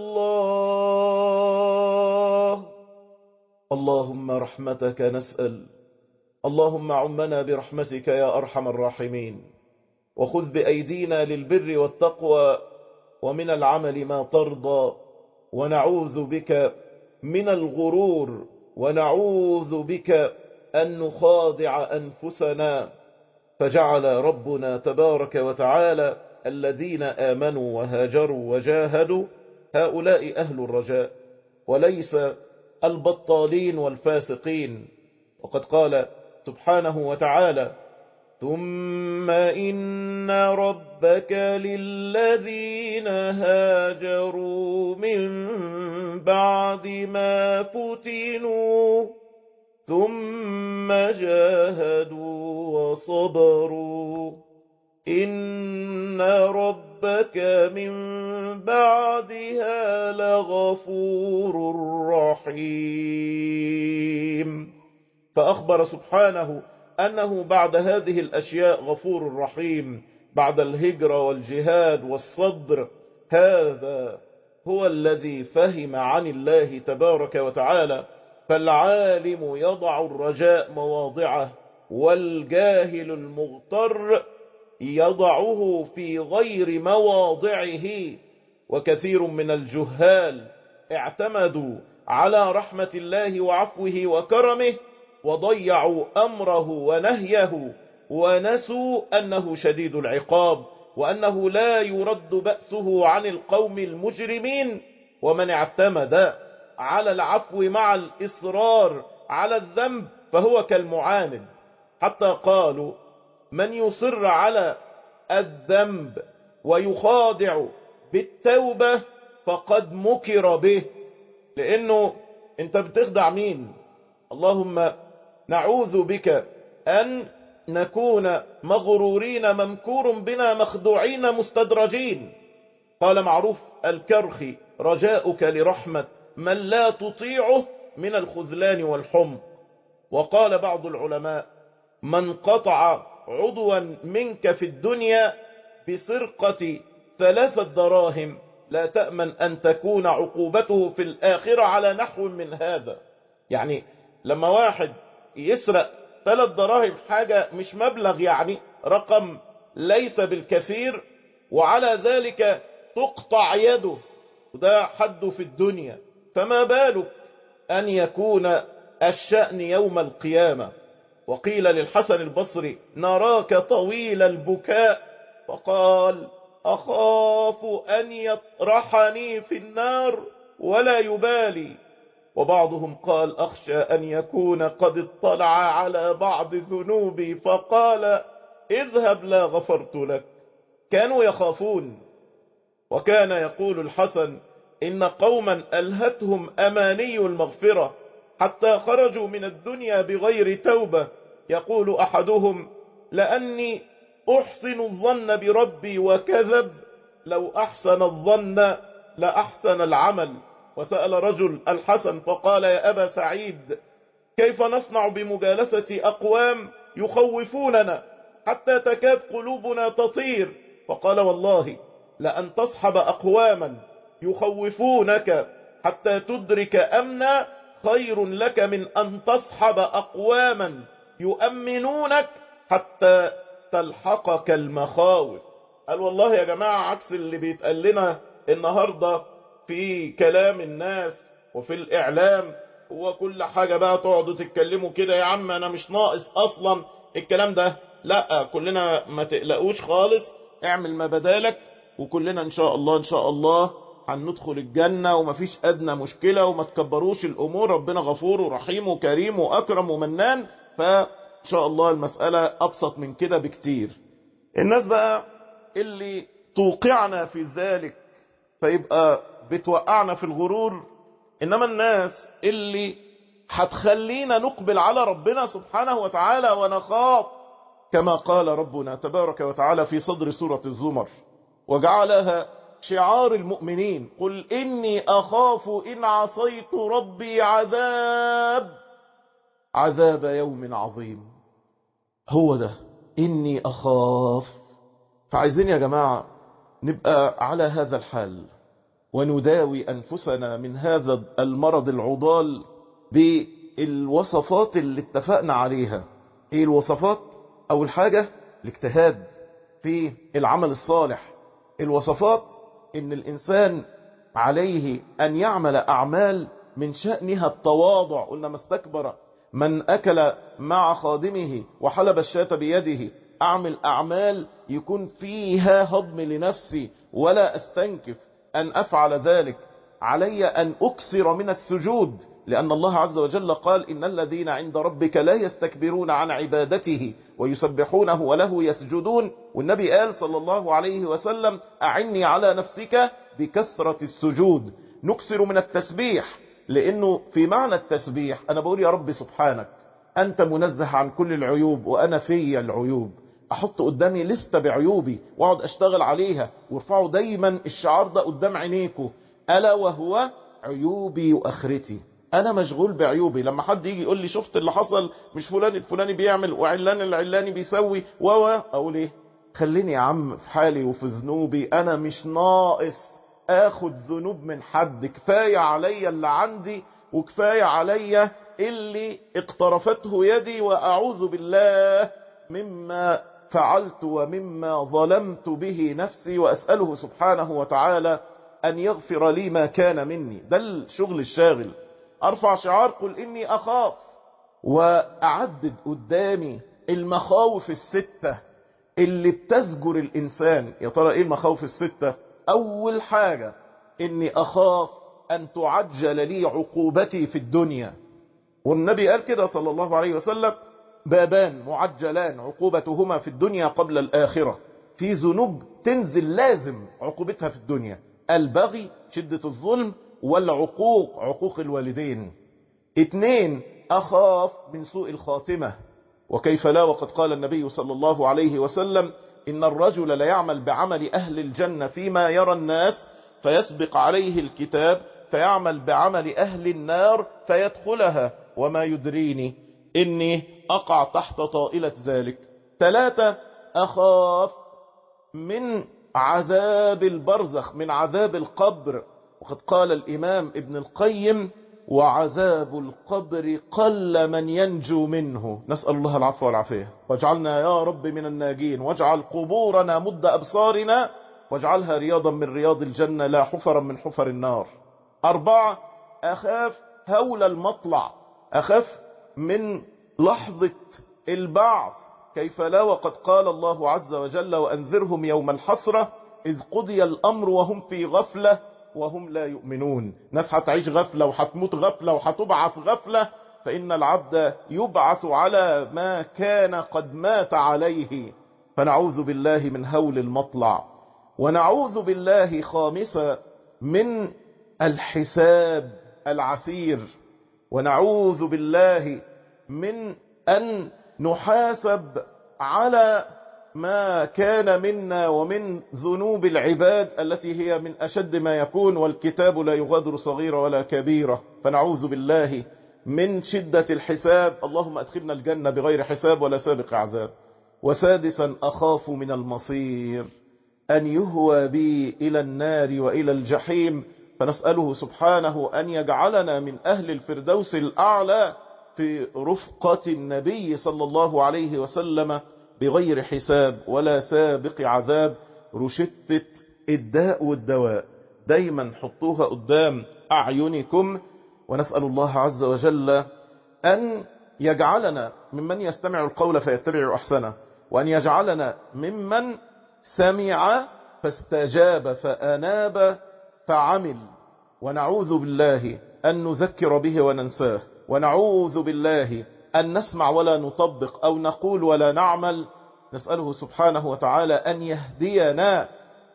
الله. اللهم رحمتك نسأل، اللهم عمنا برحمتك يا أرحم الراحمين، وخذ بأيدينا للبر والتقوى ومن العمل ما ترضى، ونعوذ بك من الغرور، ونعوذ بك أن نخادع أنفسنا. فجعل ربنا تبارك وتعالى الذين آمنوا وهاجروا وجاهدوا هؤلاء أهل الرجاء، وليس البطالين والفاسقين. وقد قال سبحانه وتعالى ثم إن ربك للذين هاجروا من بعد ما فتنوا ثم جاهدوا وصبروا إن ربك من بعدها لغفور رحيم. فأخبر سبحانه أنه بعد هذه الأشياء غفور رحيم، بعد الهجرة والجهاد والصبر. هذا هو الذي فهم عن الله تبارك وتعالى. فالعالم يضع الرجاء مواضعه، والجاهل المغتر يضعه في غير مواضعه. وكثير من الجهال اعتمدوا على رحمة الله وعفوه وكرمه وضيعوا أمره ونهيه، ونسوا أنه شديد العقاب، وأنه لا يرد بأسه عن القوم المجرمين. ومن اعتمد على العفو مع الإصرار على الذنب فهو كالمعاند. حتى قالوا من يصر على الذنب ويخادع بالتوبة فقد مكر به، لأنه أنت بتخدع مين؟ اللهم نعوذ بك أن نكون مغرورين ممكور بنا مخدوعين مستدرجين. قال معروف الكرخي: رجاؤك لرحمة من لا تطيعه من الخذلان والحمق. وقال بعض العلماء: من قطع عضوا منك في الدنيا بسرقة ثلاثة دراهم لا تأمن أن تكون عقوبته في الآخرة على نحو من هذا. يعني لما واحد يسرق ثلاث دراهم، حاجة مش مبلغ، يعني رقم ليس بالكثير، وعلى ذلك تقطع يده، وده حده في الدنيا، فما بالك أن يكون الشأن يوم القيامة. وقيل للحسن البصري: نراك طويل البكاء، فقال: أخاف أن يطرحني في النار ولا يبالي. وبعضهم قال: أخشى أن يكون قد اطلع على بعض ذنوبي فقال: اذهب لا غفرت لك. كانوا يخافون. وكان يقول الحسن: إن قوما ألهتهم أماني المغفرة حتى خرجوا من الدنيا بغير توبة. يقول أحدهم: لأني أحسن الظن بربي وكذب، لو أحسن الظن لأحسن العمل. وسأل رجل الحسن فقال: يا أبا سعيد، كيف نصنع بمجالسة أقوام يخوفوننا حتى تكاد قلوبنا تطير؟ فقال: والله لأن تصحب أقواما يخوفونك حتى تدرك أمنا خير لك من أن تصحب أقواما يؤمنونك حتى تلحقك المخاوف. قال: والله يا جماعة، عكس اللي بيتقال لنا النهاردة في كلام الناس وفي الإعلام، وكل حاجة بقى تقعدوا تتكلموا كده، يا عم أنا مش ناقص أصلا الكلام ده. لا، كلنا ما تقلقوش خالص، اعمل ما بدالك، وكلنا إن شاء الله إن شاء الله هندخل الجنة، ومفيش أدنى مشكلة، وما تكبروش الأمور، ربنا غفور ورحيم وكريم وأكرم ومنان. فإن شاء الله المسألة أبسط من كده بكتير. الناس بقى اللي توقعنا في ذلك فيبقى بتوقعنا في الغرور، إنما الناس اللي هتخلينا نقبل على ربنا سبحانه وتعالى ونخاف، كما قال ربنا تبارك وتعالى في صدر سورة الزمر: وجعلها شعار المؤمنين: قل إني أخاف إن عصيت ربي عذاب عذاب يوم عظيم. هو ده إني أخاف. فعايزين يا جماعة نبقى على هذا الحال، ونداوي أنفسنا من هذا المرض العضال بالوصفات اللي اتفقنا عليها. ايه الوصفات؟ أول حاجة الاجتهاد في العمل الصالح. الوصفات إن الإنسان عليه أن يعمل أعمال من شأنها التواضع. قلنا: ما استكبر من أكل مع خادمه وحلب الشاة بيده. أعمل أعمال يكون فيها هضم لنفسي ولا أستنكف أن أفعل ذلك. علي أن أكثر من السجود، لأن الله عز وجل قال: إن الذين عند ربك لا يستكبرون عن عبادته ويسبحونه وله يسجدون. والنبي قال صلى الله عليه وسلم: أعني على نفسك بكثرة السجود. نكثر من التسبيح، لأنه في معنى التسبيح أنا بقول: يا رب سبحانك أنت منزه عن كل العيوب وأنا في العيوب. أحط قدامي لستة بعيوبي وأقعد أشتغل عليها، وارفعوا دايما الشعار ده قدام عينيكم: ألا وهو عيوبي وأخرتي. أنا مشغول بعيوبي. لما حد يجي يقول لي: شفت اللي حصل، مش فلان الفلاني بيعمل وعلان العلاني بيسوي و أقول إيه؟ خليني يا عم في حالي وفي ذنوبي، أنا مش ناقص آخد ذنوب من حد. كفاية عليا اللي عندي، وكفاية عليا اللي اقترفته يدي، وأعوذ بالله مما فعلت ومما ظلمت به نفسي، وأسأله سبحانه وتعالى أن يغفر لي ما كان مني. ده الشغل الشاغل. أرفع شعار: قل إني أخاف، وأعدد قدامي المخاوف الستة اللي بتزجر الإنسان. يا ترى إيه المخاوف الستة؟ أول حاجة: إني أخاف أن تعجل لي عقوبتي في الدنيا. والنبي قال كده صلى الله عليه وسلم: بابان معجلان عقوبتهما في الدنيا قبل الآخرة. في ذنوب تنزل لازم عقوبتها في الدنيا، البغي شدة الظلم، والعقوق عقوق الوالدين. اتنين، أخاف من سوء الخاتمة، وكيف لا، وقد قال النبي صلى الله عليه وسلم إن الرجل ليعمل بعمل أهل الجنة فيما يرى الناس فيسبق عليه الكتاب فيعمل بعمل أهل النار فيدخلها وما يدريني إني أقع تحت طائلة ذلك. ثلاثة، أخاف من عذاب البرزخ، من عذاب القبر، وقد قال الإمام ابن القيم وعذاب القبر قل من ينجو منه، نسأل الله العفو والعافية، واجعلنا يا رب من الناجين، واجعل قبورنا مد أبصارنا، واجعلها رياضا من رياض الجنة لا حفرا من حفر النار. أربعة، أخاف هول المطلع، أخاف من لحظة البعث، كيف لا، وقد قال الله عز وجل وأنذرهم يوم الحسرة إذ قضي الأمر وهم في غفلة وهم لا يؤمنون. ناس هتعيش غفلة وهتموت غفلة وهتبعث غفلة، فإن العبد يبعث على ما كان قد مات عليه، فنعوذ بالله من هول المطلع. ونعوذ بالله خامسا من الحساب العسير، ونعوذ بالله من أن نحاسب على ما كان منا ومن ذنوب العباد التي هي من أشد ما يكون، والكتاب لا يغادر صغيرة ولا كبيرة، فنعوذ بالله من شدة الحساب. اللهم أدخلنا الجنة بغير حساب ولا سابق عذاب. وسادسا، أخاف من المصير، أن يهوى بي إلى النار وإلى الجحيم، فنسأله سبحانه أن يجعلنا من أهل الفردوس الأعلى في رفقة النبي صلى الله عليه وسلم بغير حساب ولا سابق عذاب. رشدة الداء والدواء دايما حطوها قدام أعينكم، ونسأل الله عز وجل أن يجعلنا ممن يستمع القول فيتبع أحسنه، وأن يجعلنا ممن سمع فاستجاب فأناب فعمل. ونعوذ بالله أن نذكر به وننساه، ونعوذ بالله أن نسمع ولا نطبق أو نقول ولا نعمل. نسأله سبحانه وتعالى أن يهدينا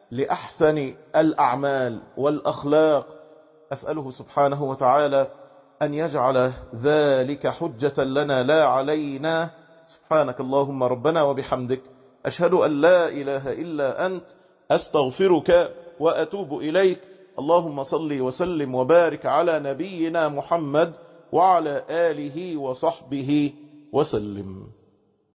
لأحسن الأعمال والأخلاق. أسأله سبحانه وتعالى أن يجعل ذلك حجة لنا لا علينا. سبحانك اللهم ربنا وبحمدك، أشهد أن لا إله إلا أنت، أستغفرك وأتوب إليك. اللهم صل وسلم وبارك على نبينا محمد وعلى آله وصحبه وسلم.